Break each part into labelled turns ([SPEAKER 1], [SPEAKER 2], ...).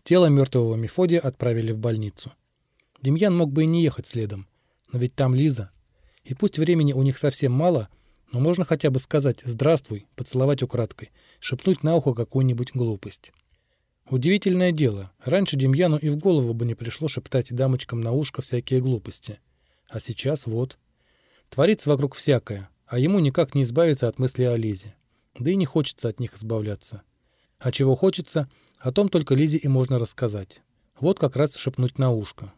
[SPEAKER 1] Тело мертвого Мефодия отправили в больницу. Демьян мог бы и не ехать следом, но ведь там Лиза. И пусть времени у них совсем мало, но можно хотя бы сказать «здравствуй», поцеловать украдкой, шепнуть на ухо какую-нибудь глупость. Удивительное дело, раньше Демьяну и в голову бы не пришло шептать дамочкам на ушко всякие глупости. А сейчас вот. Творится вокруг всякое, а ему никак не избавиться от мысли о Лизе. Да и не хочется от них избавляться. А чего хочется, о том только Лизе и можно рассказать. Вот как раз шепнуть на ушко.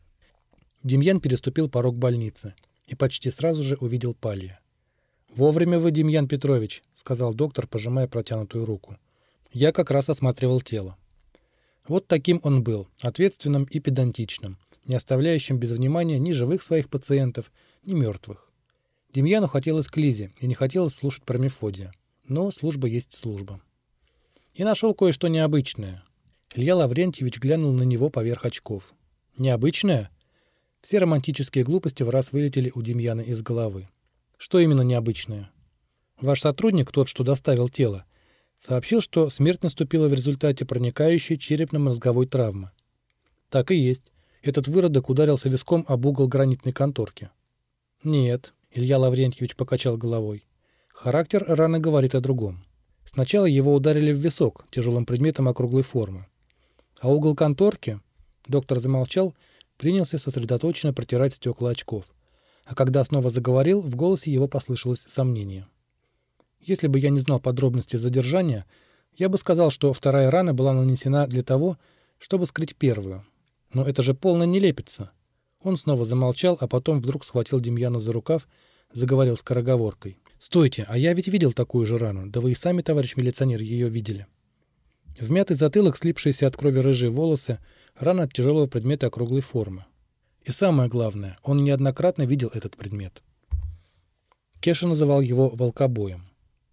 [SPEAKER 1] Демьян переступил порог больницы и почти сразу же увидел Палия. «Вовремя вы, Демьян Петрович», — сказал доктор, пожимая протянутую руку. «Я как раз осматривал тело». Вот таким он был, ответственным и педантичным, не оставляющим без внимания ни живых своих пациентов, ни мертвых. Демьяну хотелось к Лизе и не хотелось слушать про Мефодия. Но служба есть служба. И нашел кое-что необычное. Илья Лаврентьевич глянул на него поверх очков. «Необычное?» Все романтические глупости в раз вылетели у Демьяна из головы. «Что именно необычное?» «Ваш сотрудник, тот, что доставил тело, сообщил, что смерть наступила в результате проникающей черепно-мозговой травмы». «Так и есть. Этот выродок ударился виском об угол гранитной конторки». «Нет», — Илья Лаврентьевич покачал головой. «Характер раны говорит о другом. Сначала его ударили в висок тяжелым предметом округлой формы. А угол конторки...» Доктор замолчал, принялся сосредоточенно протирать стекла очков. А когда снова заговорил, в голосе его послышалось сомнение. «Если бы я не знал подробностей задержания, я бы сказал, что вторая рана была нанесена для того, чтобы скрыть первую. Но это же полная нелепица». Он снова замолчал, а потом вдруг схватил Демьяна за рукав, заговорил скороговоркой. «Стойте, а я ведь видел такую же рану, да вы и сами, товарищ милиционер, ее видели». Вмятый затылок, слипшиеся от крови рыжие волосы, рана от тяжелого предмета округлой формы. И самое главное, он неоднократно видел этот предмет. Кеша называл его волкобоем.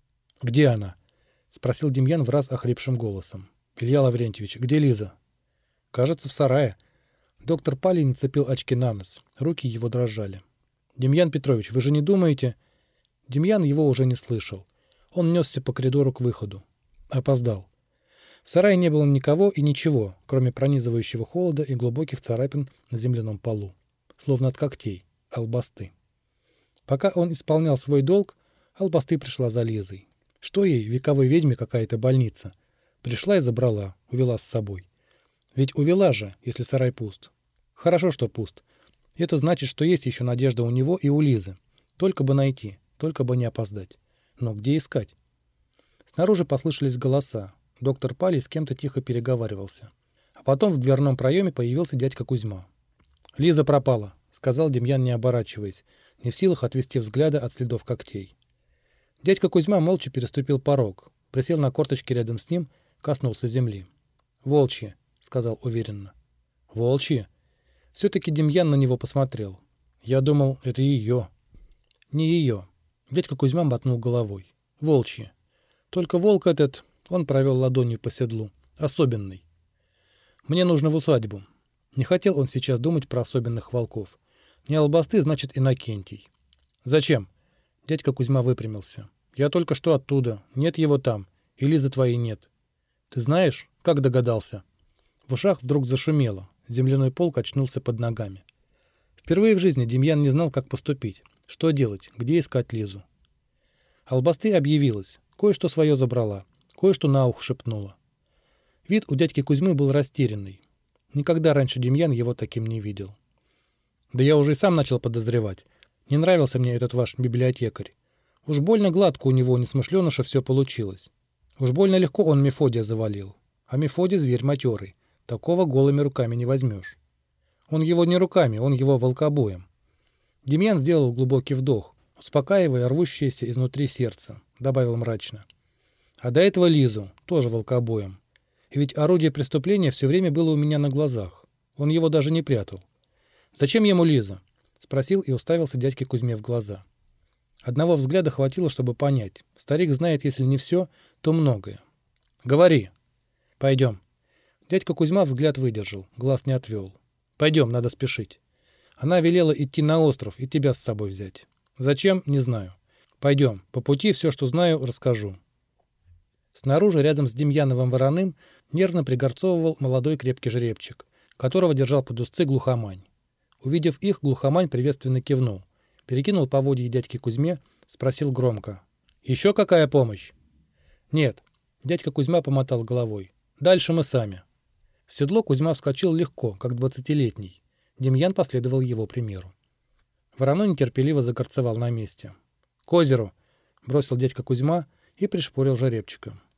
[SPEAKER 1] «Где она?» — спросил Демьян враз охрипшим голосом. «Илья Лаврентьевич, где Лиза?» «Кажется, в сарае». Доктор Палий нацепил очки на нос. Руки его дрожали. «Демьян Петрович, вы же не думаете...» Демьян его уже не слышал. Он несся по коридору к выходу. Опоздал. В сарае не было никого и ничего, кроме пронизывающего холода и глубоких царапин на земляном полу. Словно от когтей. Албасты. Пока он исполнял свой долг, Албасты пришла за Лизой. Что ей, вековой ведьме, какая-то больница? Пришла и забрала, увела с собой. Ведь увела же, если сарай пуст. Хорошо, что пуст. Это значит, что есть еще надежда у него и у Лизы. Только бы найти, только бы не опоздать. Но где искать? Снаружи послышались голоса. Доктор Палий с кем-то тихо переговаривался. А потом в дверном проеме появился дядька Кузьма. «Лиза пропала», — сказал Демьян, не оборачиваясь, не в силах отвести взгляда от следов когтей. Дядька Кузьма молча переступил порог, присел на корточки рядом с ним, коснулся земли. «Волчьи», — сказал уверенно. «Волчьи?» Все-таки Демьян на него посмотрел. «Я думал, это ее». «Не ее». Дядька Кузьма мотнул головой. «Волчьи. Только волк этот...» Он провел ладонью по седлу. «Особенный. Мне нужно в усадьбу». Не хотел он сейчас думать про особенных волков. Не Албасты, значит, Иннокентий. «Зачем?» Дядька Кузьма выпрямился. «Я только что оттуда. Нет его там. И Лизы твоей нет». «Ты знаешь, как догадался?» В ушах вдруг зашумело. Земляной пол качнулся под ногами. Впервые в жизни Демьян не знал, как поступить. Что делать? Где искать Лизу? Албасты объявилась. Кое-что свое забрала. Кое-что на ухо шепнула. Вид у дядьки Кузьмы был растерянный. Никогда раньше Демьян его таким не видел. «Да я уже и сам начал подозревать. Не нравился мне этот ваш библиотекарь. Уж больно гладко у него, несмышленыша, все получилось. Уж больно легко он Мефодия завалил. А Мефодий зверь матерый. Такого голыми руками не возьмешь. Он его не руками, он его волкобоем». Демьян сделал глубокий вдох, успокаивая рвущееся изнутри сердце, добавил мрачно. «А до этого Лизу, тоже волкобоем. И ведь орудие преступления все время было у меня на глазах. Он его даже не прятал. Зачем ему Лиза?» — спросил и уставился дядьке Кузьме в глаза. Одного взгляда хватило, чтобы понять. Старик знает, если не все, то многое. «Говори». «Пойдем». Дядька Кузьма взгляд выдержал, глаз не отвел. «Пойдем, надо спешить. Она велела идти на остров и тебя с собой взять. Зачем, не знаю. Пойдем, по пути все, что знаю, расскажу». Снаружи, рядом с Демьяновым Вороным, нервно пригорцовывал молодой крепкий жеребчик, которого держал под узцы глухомань. Увидев их, глухомань приветственно кивнул, перекинул поводья дядьке Кузьме, спросил громко: «Еще какая помощь?» «Нет», — дядька Кузьма помотал головой. «Дальше мы сами». В седло Кузьма вскочил легко, как 20-летний. Демьян последовал его примеру. Вороной нетерпеливо загорцевал на месте. «К озеру!» — бросил дядька Кузьма и пришпорил жеребчика.